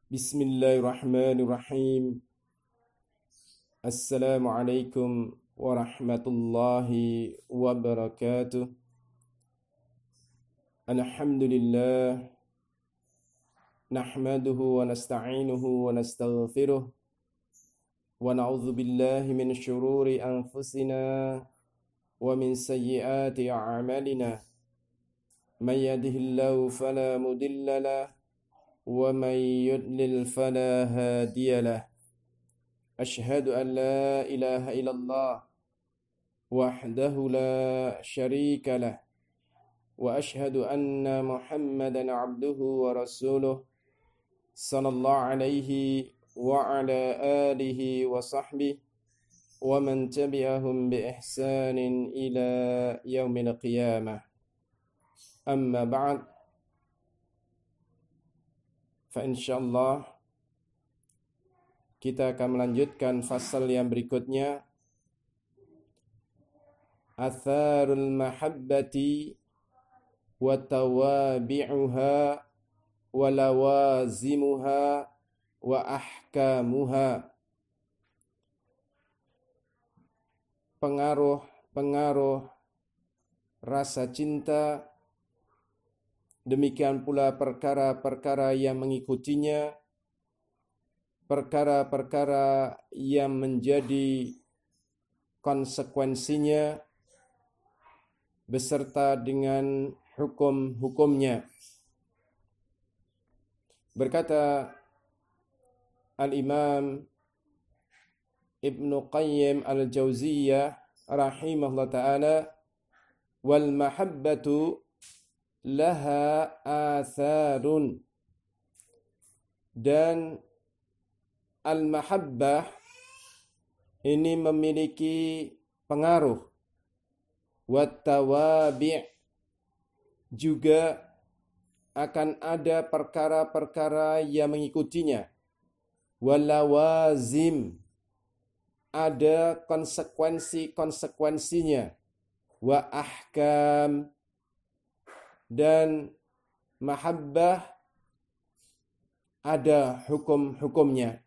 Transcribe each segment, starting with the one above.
Bismillahirrahmanirrahim. Assalamualaikum warahmatullahi wabarakatuh. Alhamdulillah. Nahmaduhu wa nasta'inuhu wa nastaghfiruh. Wa na'udzu billahi min syururi anfusina wa min sayyiati a'malina. Man yahdihillahu fala mudilla lahu ومن يضلل فلا هادي له أشهد أن لا إله إلا الله وحده لا شريك له وأشهد أن محمدا عبده ورسوله صلى الله عليه وعلى آله وصحبه ومن تبعهم بإحسان إلى يوم القيامة أما بعد Insyaallah kita akan melanjutkan fasal yang berikutnya, atharul mahabbati wa tawabi'uha wa lawazimuha wa ahkamuha. Pengaruh rasa cinta, demikian pula perkara-perkara yang mengikutinya, perkara-perkara yang menjadi konsekuensinya, beserta dengan hukum-hukumnya. Berkata Al-Imam Ibnu Qayyim Al-Jauziyah rahimahullah ta'ala, wal mahabbatu laha atharun, dan al-mahabbah ini memiliki pengaruh, wat-tawabi' juga akan ada perkara-perkara yang mengikutinya, walawazim ada konsekuensi-konsekuensinya, wa ahkam dan mahabbah ada hukum-hukumnya.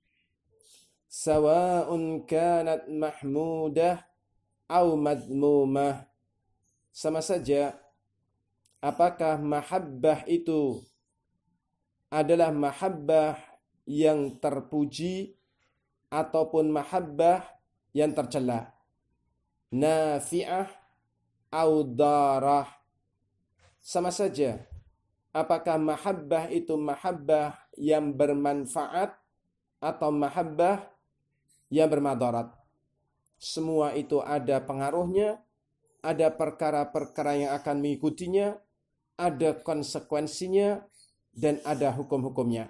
Sawa'un kanat mahmudah au madmumah, sama saja apakah mahabbah itu adalah mahabbah yang terpuji ataupun mahabbah yang tercela, nafi'ah au darah. Sama saja apakah mahabbah itu mahabbah yang bermanfaat atau mahabbah yang bermadarat. Semua itu ada pengaruhnya, ada perkara-perkara yang akan mengikutinya, ada konsekuensinya, dan ada hukum-hukumnya.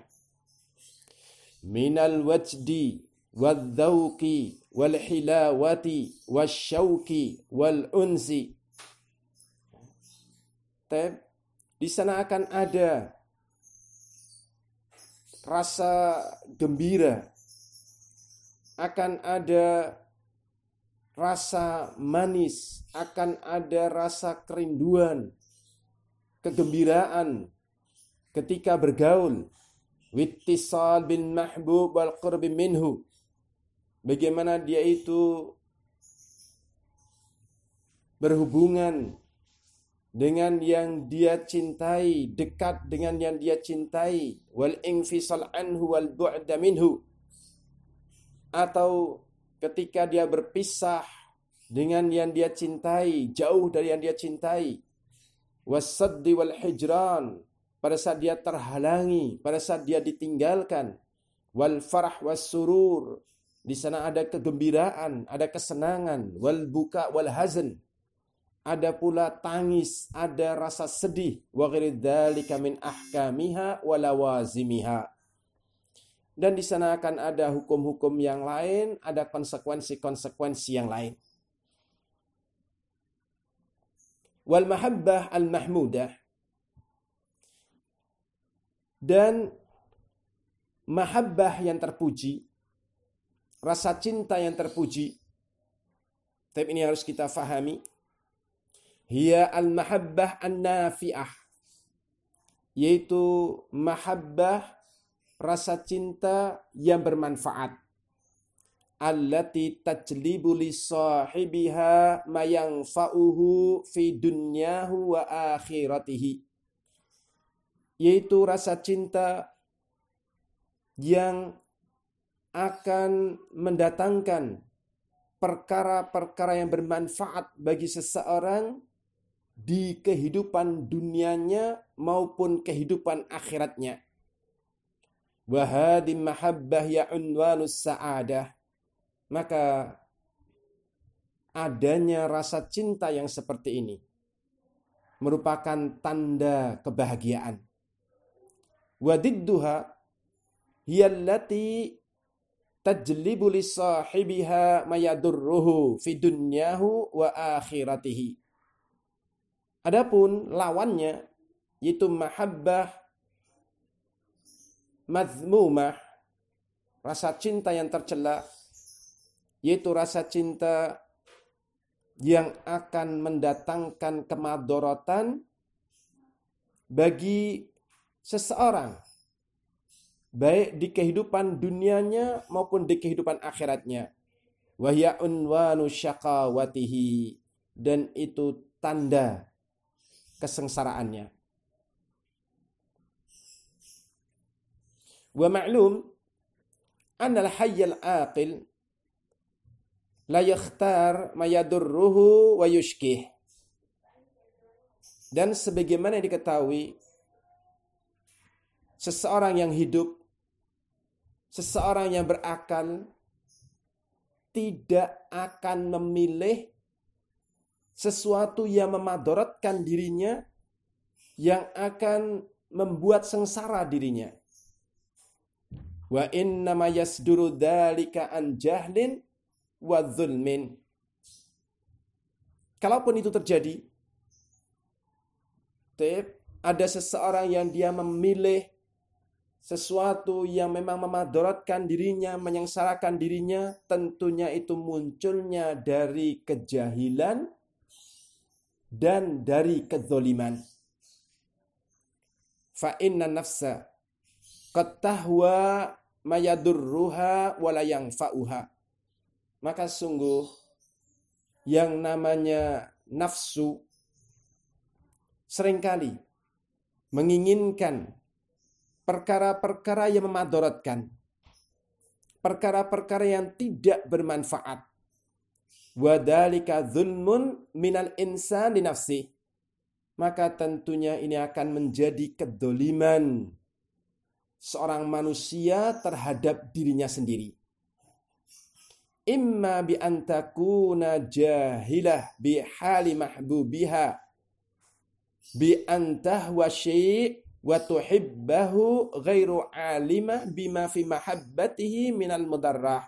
Minal wajdi wal-dhawqi wal-hilawati wal-syauqi wal-unsi. Di sana akan ada rasa gembira, akan ada rasa manis, akan ada rasa kerinduan, kegembiraan ketika bergaul, wittisal bin mahbub wal qurbi minhu, bagaimana dia itu berhubungan dengan yang dia cintai, dekat dengan yang dia cintai, wal infisal anhu wal bu'da minhu, atau ketika dia berpisah dengan yang dia cintai, jauh dari yang dia cintai, wasaddi wal hijran, pada saat dia terhalangi, pada saat dia ditinggalkan, wal farah was surur, di sana ada kegembiraan, ada kesenangan, wal buka wal hazan, ada pula tangis, ada rasa sedih, wa ghairi dzalika min ahkamiha wa lawazimiha. Dan di sana akan ada hukum-hukum yang lain, ada konsekuensi-konsekuensi yang lain. Wal mahabbah al-mahmudah, dan mahabbah yang terpuji, rasa cinta yang terpuji. Tapi ini harus kita fahami. Hiya al-mahabbah an-nafi'ah, yaitu mahabbah rasa cinta yang bermanfaat. Allati tajlibu li sahibiha ma yanfa'uhu fi dunyahu wa akhiratihi. Yaitu rasa cinta yang akan mendatangkan perkara-perkara yang bermanfaat bagi seseorang di kehidupan dunianya maupun kehidupan akhiratnya. Wa hadhi mahabbah ya unwanus sa'adah. Maka adanya rasa cinta yang seperti ini merupakan tanda kebahagiaan. Wa didduha hiyallati tajlibu li sahibiha ma yadurruhu fi dunyahu wa akhiratihi. Adapun lawannya yaitu mahabbah mazmumah, rasa cinta yang tercela, yaitu rasa cinta yang akan mendatangkan kemadharatan bagi seseorang, baik di kehidupan dunianya maupun di kehidupan akhiratnya. Wa hiya unwanu syaqawatihi, dan itu tanda kesengsaraannya. Wa ma'lum anna al-hayyal aqil la yakhtar ma yadurruhu wa yushkih. Dan sebagaimana diketahui, seseorang yang hidup, seseorang yang berakal tidak akan memilih sesuatu yang memadaratkan dirinya, yang akan membuat sengsara dirinya. Wa innama yasduru dzalika an jahlin wa dzulmin. Kalaupun itu terjadi, ada seseorang yang dia memilih sesuatu yang memang memadaratkan dirinya, menyengsarakan dirinya, tentunya itu munculnya dari kejahilan dan dari kezaliman. Fa inna nafsa qad tahwa ma yadurruha wa la yanfa'uha. Maka sungguh yang namanya nafsu seringkali menginginkan perkara-perkara yang memadaratkan, perkara-perkara yang tidak bermanfaat. Wa dzalika dzulmun minal insan li nafsi. Maka tentunya ini akan menjadi kedzaliman seorang manusia terhadap dirinya sendiri. Imma bi antakuna jahilah bi hali mahbubiha bi antahwa syai' wa tuhibbahu ghairu alimah bima fi mahabbatihi minal mudarrah.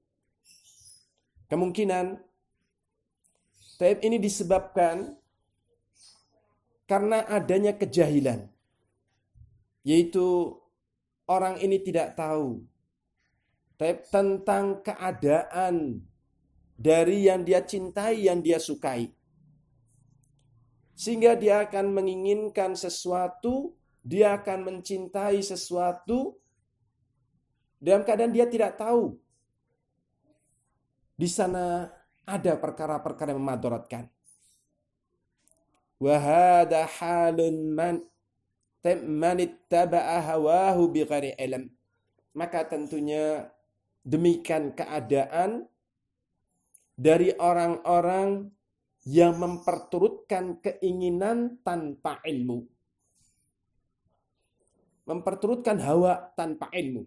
Kemungkinan ini disebabkan karena adanya kejahilan, yaitu orang ini tidak tahu tentang keadaan dari yang dia cintai, yang dia sukai. Sehingga dia akan menginginkan sesuatu, dia akan mencintai sesuatu dalam keadaan dia tidak tahu di sana ada perkara-perkara yang memadaratkan. Wa hadha halun man ittaba'a hawahu bighairi ilm. Maka tentunya demikian keadaan dari orang-orang yang memperturutkan keinginan tanpa ilmu. Memperturutkan hawa tanpa ilmu.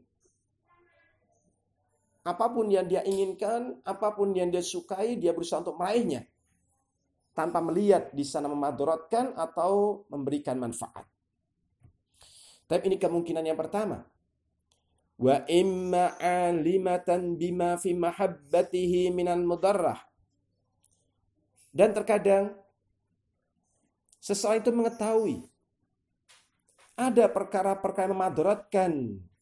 Apapun yang dia inginkan, apapun yang dia sukai, dia berusaha untuk meraihnya tanpa melihat di sana memadaratkan atau memberikan manfaat. Tapi ini kemungkinan yang pertama. Wa imma alimatan bima fi mahabbatihi minal mudarrah. Dan terkadang seseorang itu mengetahui ada perkara-perkara yang memadaratkan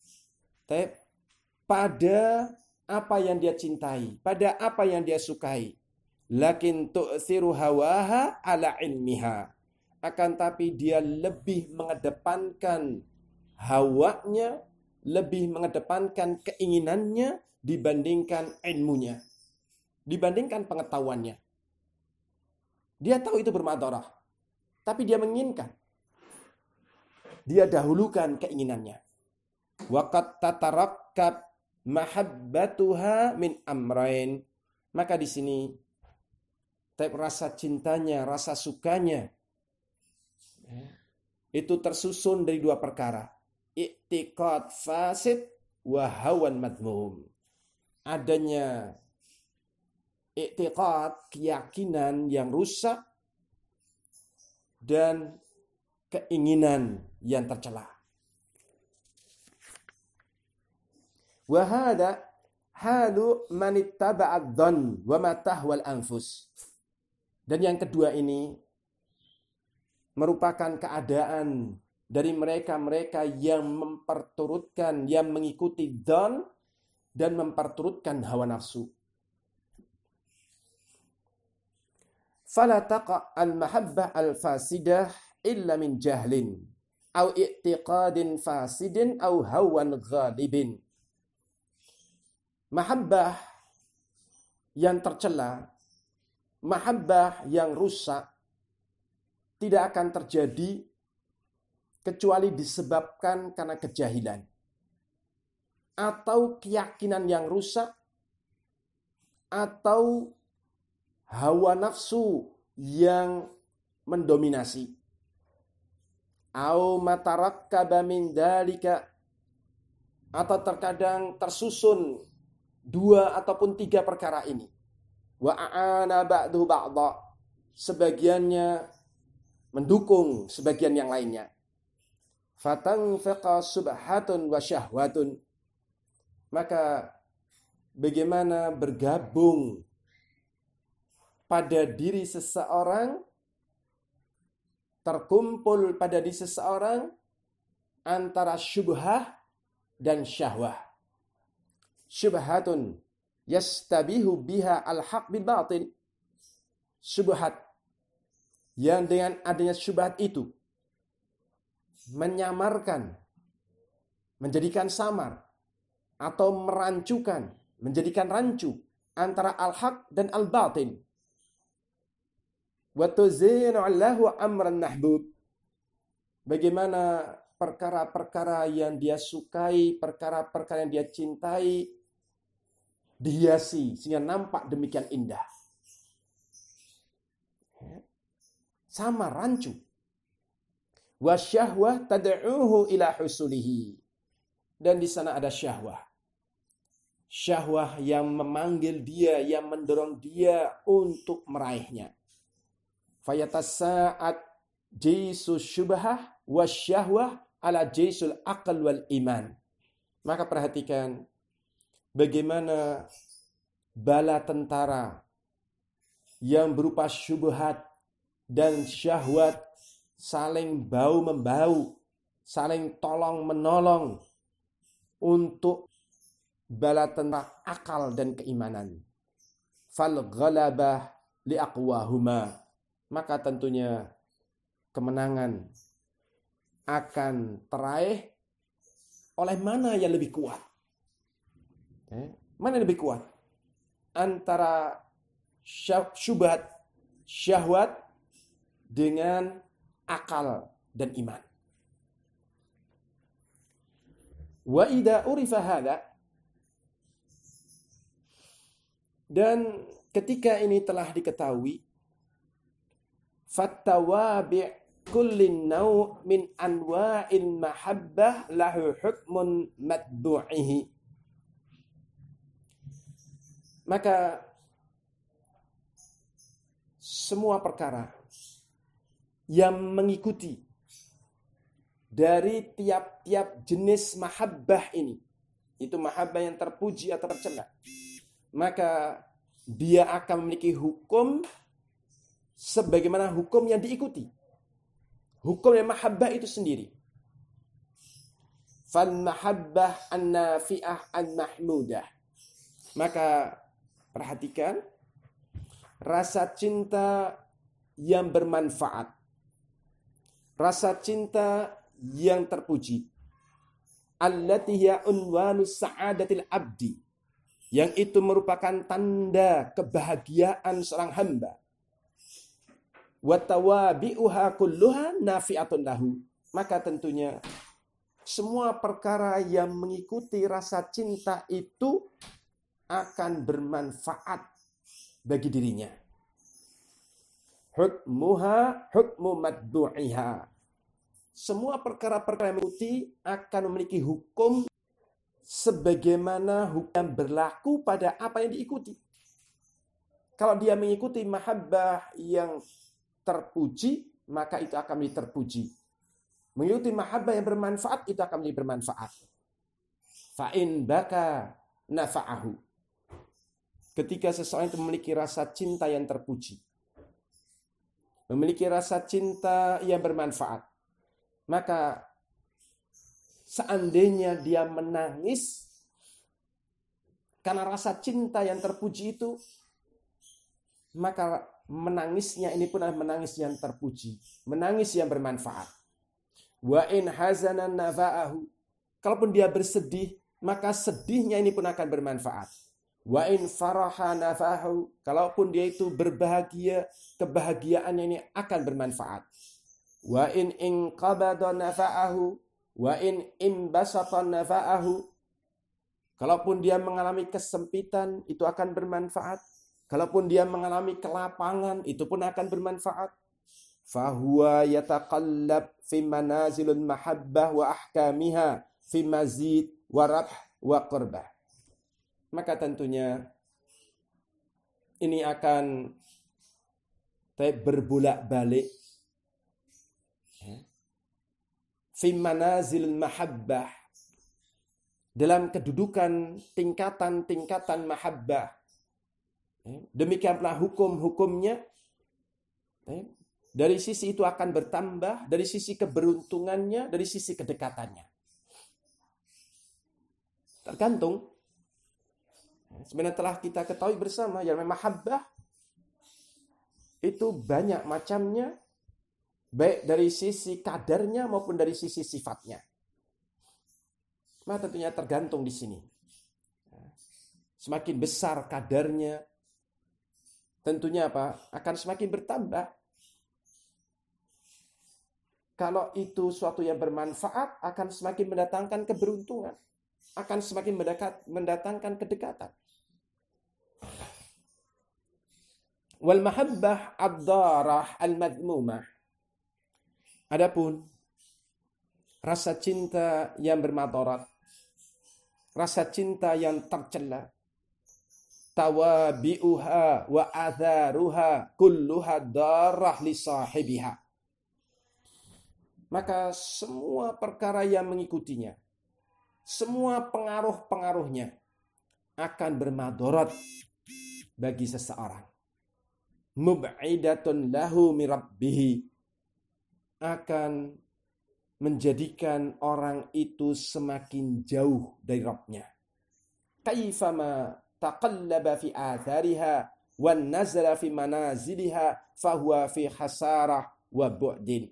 pada apa yang dia cintai, pada apa yang dia sukai. Lakin tu'thiru hawaha ala ilmiha. Akan tapi dia lebih mengedepankan hawanya lebih mengedepankan keinginannya dibandingkan ilmunya, dibandingkan pengetahuannya. Dia tahu itu bermadharah, tapi dia menginginkan. Dia dahulukan keinginannya. Waqad tatarakkab mahabbatuha min amrain. Maka di sini rasa cintanya, rasa sukanya itu tersusun dari dua perkara. I'tiqad fasid wa hawan madmum. Adanya i'tiqad, keyakinan yang rusak, dan keinginan yang tercela. Wa hada halu man ittaba'a adh-dhann wa ma tahwal anfus. Dan yang kedua ini merupakan keadaan dari mereka-mereka yang memperturutkan, yang mengikuti dzan dan memperturutkan hawa nafsu. Fala taqa al-mahabbah al-fasidah illa min jahlin au i'tiqadin fasidin au hawan ghalibin. Mahabbah yang tercela, mahabbah yang rusak tidak akan terjadi kecuali disebabkan karena kejahilan atau keyakinan yang rusak atau hawa nafsu yang mendominasi. Au matarakkaba min dalika, atau terkadang tersusun dua ataupun tiga perkara ini. Wa a'ana ba'du ba'dha, sebagiannya mendukung sebagian yang lainnya. Fatanfaqa subhatun wa syahwatun, maka bagaimana bergabung pada diri seseorang, terkumpul pada diri seseorang antara syubhah dan syahwah. Syubhatun yastabihu biha al-haq bil batil. Syubhat, yang dengan adanya syubhat itu menyamarkan, menjadikan samar atau merancukan, menjadikan rancu antara al-haq dan al-batil. Wa tuzinu lahu amran mahbub. Bagaimana perkara-perkara yang dia sukai, perkara-perkara yang dia cintai dihiasi sehingga nampak demikian indah. Sama rancu. Wa syahwah tad'uhu ila husulihi. Dan di sana ada syahwah. Syahwah yang memanggil dia, yang mendorong dia untuk meraihnya. Fayatasa'at jaisus syubhah wa syahwah ala jaisul aql wal iman. Maka perhatikan bagaimana bala tentara yang berupa syubhat dan syahwat saling bau-membau, saling tolong-menolong untuk bala tentara akal dan keimanan. Fal ghalabah li aqwahuma. Maka tentunya kemenangan akan teraih oleh mana yang lebih kuat. Mana yang lebih kuat? Antara syubhat, syahwat dengan akal dan iman. Wa idza urifa hadza, dan ketika ini telah diketahui, fattawabi' kullin naw' min anwa'il mahabbah lahu hukmun matbu'ihi. Maka semua perkara yang mengikuti dari tiap-tiap jenis mahabbah ini, itu mahabbah yang terpuji atau tercela, maka dia akan memiliki hukum sebagaimana hukum yang diikuti. Hukum yang mahabbah itu sendiri. Fal mahabbah an-nafi'ah an-mahmudah. Maka perhatikan, rasa cinta yang bermanfaat, rasa cinta yang terpuji, allati hiya unwanus sa'adatil abdi, yang itu merupakan tanda kebahagiaan seorang hamba. Wa tawabi'uha kulluha nafi'atun lahu. Maka tentunya semua perkara yang mengikuti rasa cinta itu akan bermanfaat bagi dirinya. Hukmuha hukmu maddu'iha. Semua perkara-perkara yang mengikuti akan memiliki hukum sebagaimana hukum yang berlaku pada apa yang diikuti. Kalau dia mengikuti mahabbah yang terpuji, maka itu akan menjadi terpuji. Mengikuti mahabbah yang bermanfaat, itu akan menjadi bermanfaat. Fa'in baka nafa'ahu. Ketika seseorang itu memiliki rasa cinta yang terpuji, memiliki rasa cinta yang bermanfaat, maka seandainya dia menangis karena rasa cinta yang terpuji itu, maka menangisnya ini pun adalah menangis yang terpuji, menangis yang bermanfaat. Wa in hazanan nafa'ahu. Kalaupun dia bersedih, maka sedihnya ini pun akan bermanfaat. Wa in faraha nafa'ahu. Kalaupun dia itu berbahagia, kebahagiaannya ini akan bermanfaat. Wa in inqabada nafa'ahu wa in imbasata nafa'ahu. Kalaupun dia mengalami kesempitan, itu akan bermanfaat. Kalaupun dia mengalami kelapangan, itu pun akan bermanfaat. Fahuwa yataqallab fi manazilul mahabbah wa ahkamiha fi mazid wa rabh wa qurbah. Maka tentunya ini akan berbolak-balik fi manazilul mahabbah, dalam kedudukan tingkatan-tingkatan mahabbah. Demikianlah hukum-hukumnya. Dari sisi itu akan bertambah, dari sisi keberuntungannya, dari sisi kedekatannya. Tergantung. Sebenarnya telah kita ketahui bersama, yang mahabbah itu banyak macamnya, baik dari sisi kadarnya maupun dari sisi sifatnya. Maka tentunya tergantung di sini. Semakin besar kadarnya, tentunya apa? Akan semakin bertambah. Kalau itu suatu yang bermanfaat, akan semakin mendatangkan keberuntungan. Akan semakin mendatangkan kedekatan. Wal mahabbah ad-darah al-madmumah. Adapun rasa cinta yang bermadarat, rasa cinta yang tercela, tawabi'uha wa adharuha kulluha darah li sahibiha. Maka semua perkara yang mengikutinya, semua pengaruh-pengaruhnya akan bermadarat bagi seseorang. Mub'idatun lahu min rabbih, akan menjadikan orang itu semakin jauh dari Rabb-nya. Kaifama taqallaba fi athariha wan nazala fi manaziliha fahuwa fi khasarah wa bu'din.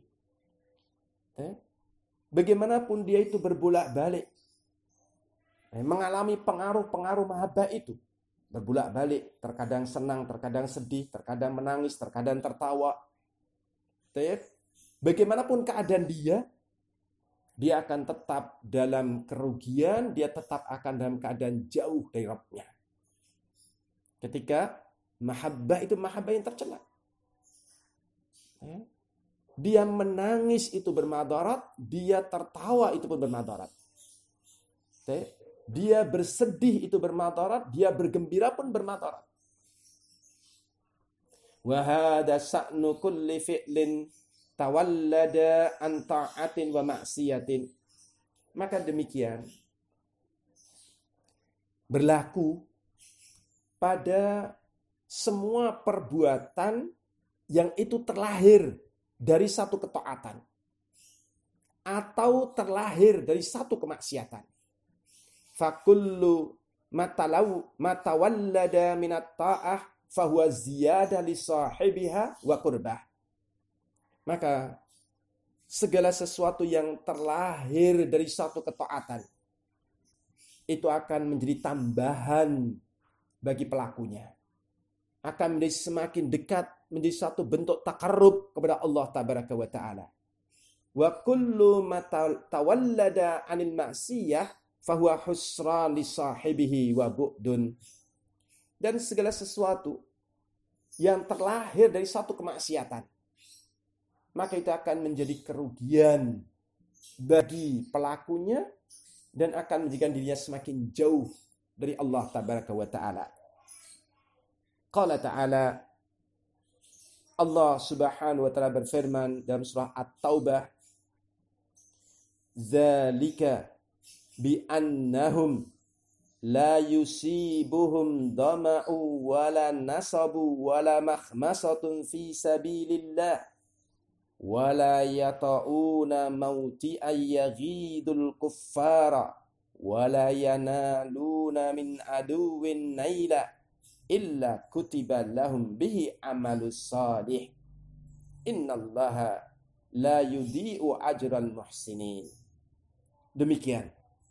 Bagaimanapun dia itu berbolak-balik, mengalami pengaruh-pengaruh mahabbah itu, berbolak-balik, terkadang senang, terkadang sedih, terkadang menangis, terkadang tertawa. Bagaimanapun keadaan dia akan tetap dalam kerugian, dia tetap akan dalam keadaan jauh dari Rabb-nya. Ketika mahabbah itu mahabbah yang tercela. Dia menangis itu bermadarat, dia tertawa itu pun bermadarat. Dia bersedih itu bermadarat, dia bergembira pun bermadarat. Wa hadza sa'nu kulli fi'lin tawallada an ta'atin wa maksiatin. Maka demikian berlaku pada semua perbuatan yang itu terlahir dari satu ketaatan atau terlahir dari satu kemaksiatan. Fakullu matawallada minat ta'ah fahuwa ziyadah li sahibiha wa qurbah. Maka segala sesuatu yang terlahir dari satu ketaatan itu akan menjadi tambahan bagi pelakunya. Akan menjadi semakin dekat, menjadi satu bentuk takarrub kepada Allah tabaraka wa ta'ala. Wa kullu ma tawallada 'anil ma'siyah fahuwa husran li sahibihi wa bu'dun. Dan segala sesuatu yang terlahir dari satu kemaksiatan, maka itu akan menjadi kerugian bagi pelakunya dan akan menjadikan dirinya semakin jauh dari Allah tabaraka wa ta'ala. Qala ta'ala, Allah subhanahu wa ta'ala berfirman dalam surah At-Taubah, "Dzalika bi annahum la yusibuhum dama'u wala nasabu wala makhmasatun fi sabilillah wala yata'una mawti'an yaghidul kuffara wala yanaluna min aduwin naila illa kutiba lahum bihi amalus salih innallaha la yudhi'u ajral muhsinin." Demikian.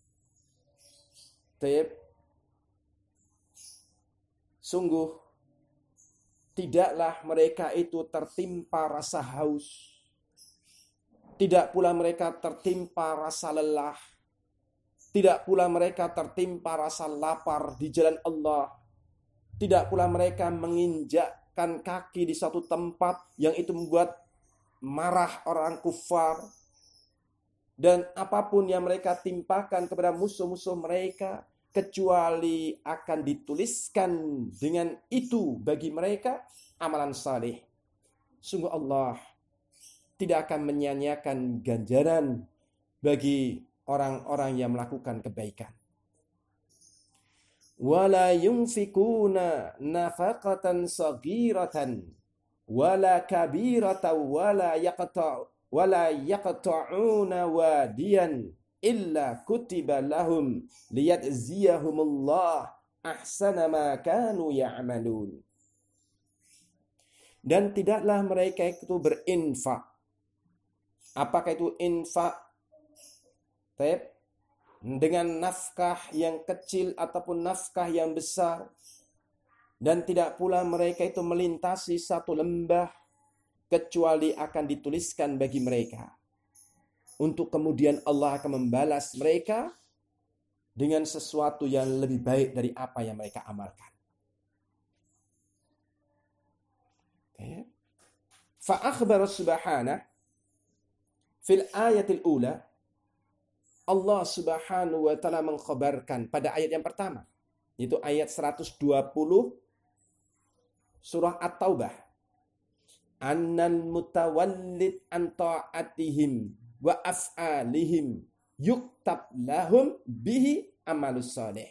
Sungguh tidaklah mereka itu tertimpa rasa haus, tidak pula mereka tertimpa rasa lelah, tidak pula mereka tertimpa rasa lapar di jalan Allah, tidak pula mereka menginjakkan kaki di satu tempat yang itu membuat marah orang kufar. Dan apapun yang mereka timpakan kepada musuh-musuh mereka, kecuali akan dituliskan dengan itu bagi mereka amalan saleh. Sungguh Allah tidak akan menyia-nyiakan ganjaran bagi orang-orang yang melakukan kebaikan. Wala yunfikuna nafaqatan saghiratan wala kabiratan wala yaqta'una wadiyan illa kutiba lahum liyajziyahumullah ahsana ma kanu ya'malun. Dan tidaklah mereka itu berinfak. Apakah itu infak dengan nafkah yang kecil ataupun nafkah yang besar? Dan tidak pula mereka itu melintasi satu lembah kecuali akan dituliskan bagi mereka. Untuk kemudian Allah akan membalas mereka dengan sesuatu yang lebih baik dari apa yang mereka amalkan. Fa-akhbara subhanahu fil ayatil ula, Allah subhanahu wa ta'ala mengkhabarkan pada ayat yang pertama, yaitu ayat 120 surah At-Taubah, annal mutawallid an ta'atihim wa af'alihim yuktab lahum bihi amalus salih.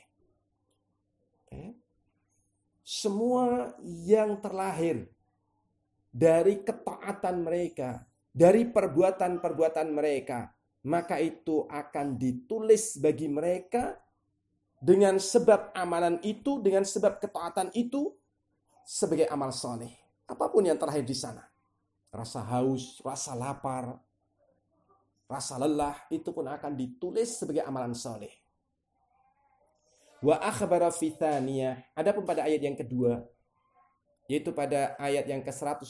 Semua yang terlahir dari ketaatan mereka, dari perbuatan-perbuatan mereka, maka itu akan ditulis bagi mereka dengan sebab amalan itu, dengan sebab ketaatan itu sebagai amal saleh. Apapun yang terlahir di sana. Rasa haus, rasa lapar, rasa lelah, itu pun akan ditulis sebagai amalan saleh. Wa akhbara fi tsaniyah. Adapun pada ayat yang kedua, yaitu pada ayat yang ke-121,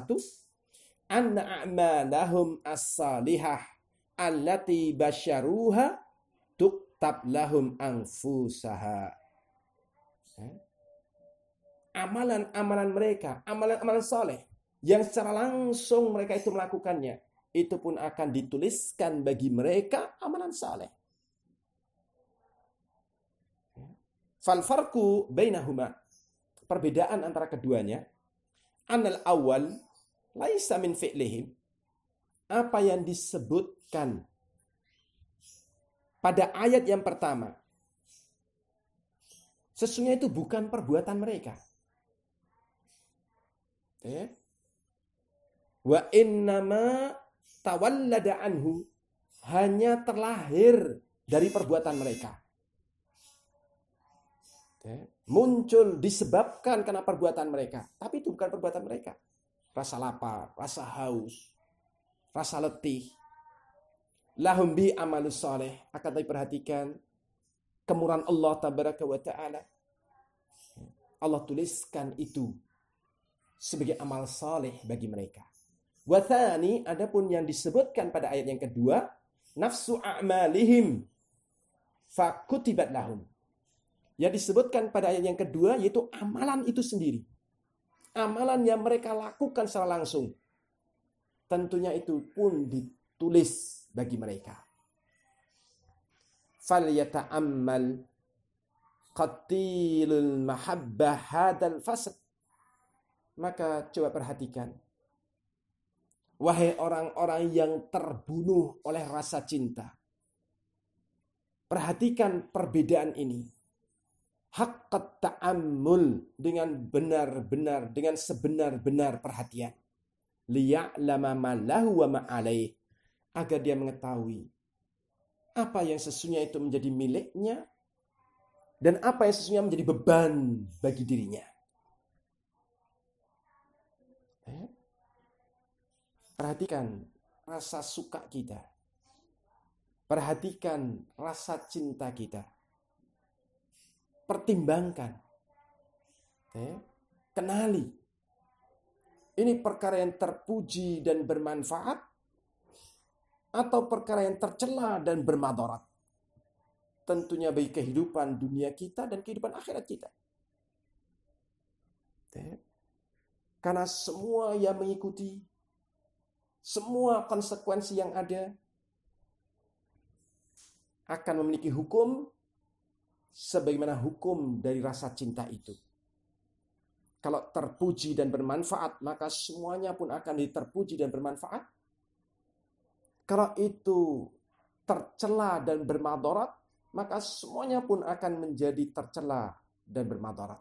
anna a'malahum as-salihah allati basyaruha tuktab lahum anfusaha. Amalan-amalan mereka, amalan-amalan saleh yang secara langsung mereka itu melakukannya, itu pun akan dituliskan bagi mereka amalan saleh. Fal farqu bainahuma, perbedaan antara keduanya, anal awal laisa min fi'lihim, apa yang disebutkan pada ayat yang pertama sesungguhnya itu bukan perbuatan mereka. Wa innama tawallada anhu, hanya terlahir dari perbuatan mereka. Muncul disebabkan karena perbuatan mereka, tapi itu bukan perbuatan mereka. Rasa lapar, rasa haus, rasa letih. Lahum bi amalus saleh. Akan tapi perhatikan, kemurahan Allah tabaraka wa ta'ala. Allah tuliskan itu sebagai amal saleh bagi mereka. Wa tsani, adapun yang disebutkan pada ayat yang kedua, nafsu a'malihim fakutibat lahum. Yang disebutkan pada ayat yang kedua yaitu amalan itu sendiri. Amalan yang mereka lakukan secara langsung. Tentunya itu pun ditulis bagi mereka. Falyata'ammal qatilul mahabbah hadal fasad. Maka coba perhatikan. Wahai orang-orang yang terbunuh oleh rasa cinta. Perhatikan perbedaan ini. Haqqat ta'ammul, dengan benar-benar, dengan sebenar-benar perhatian. Liya'lama ma lahu wa ma alaih, agar dia mengetahui apa yang sesungguhnya itu menjadi miliknya dan apa yang sesungguhnya menjadi beban bagi dirinya. Perhatikan rasa suka kita. Perhatikan rasa cinta kita. Pertimbangkan. Kenali. Ini perkara yang terpuji dan bermanfaat atau perkara yang tercela dan bermadarat. Tentunya bagi kehidupan dunia kita dan kehidupan akhirat kita. Karena semua yang mengikuti, semua konsekuensi yang ada akan memiliki hukum sebagaimana hukum dari rasa cinta itu. Kalau terpuji dan bermanfaat, maka semuanya pun akan terpuji dan bermanfaat. Kalau itu tercela dan bermadarat, maka semuanya pun akan menjadi tercela dan bermadarat.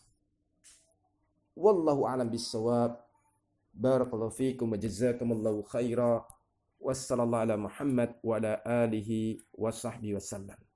Wallahu a'lam bissawab. Barakallahu fiikum wa jazakumullahu khaira. Wassallallahu ala Muhammad wa ala alihi wa sahbihi wasallam.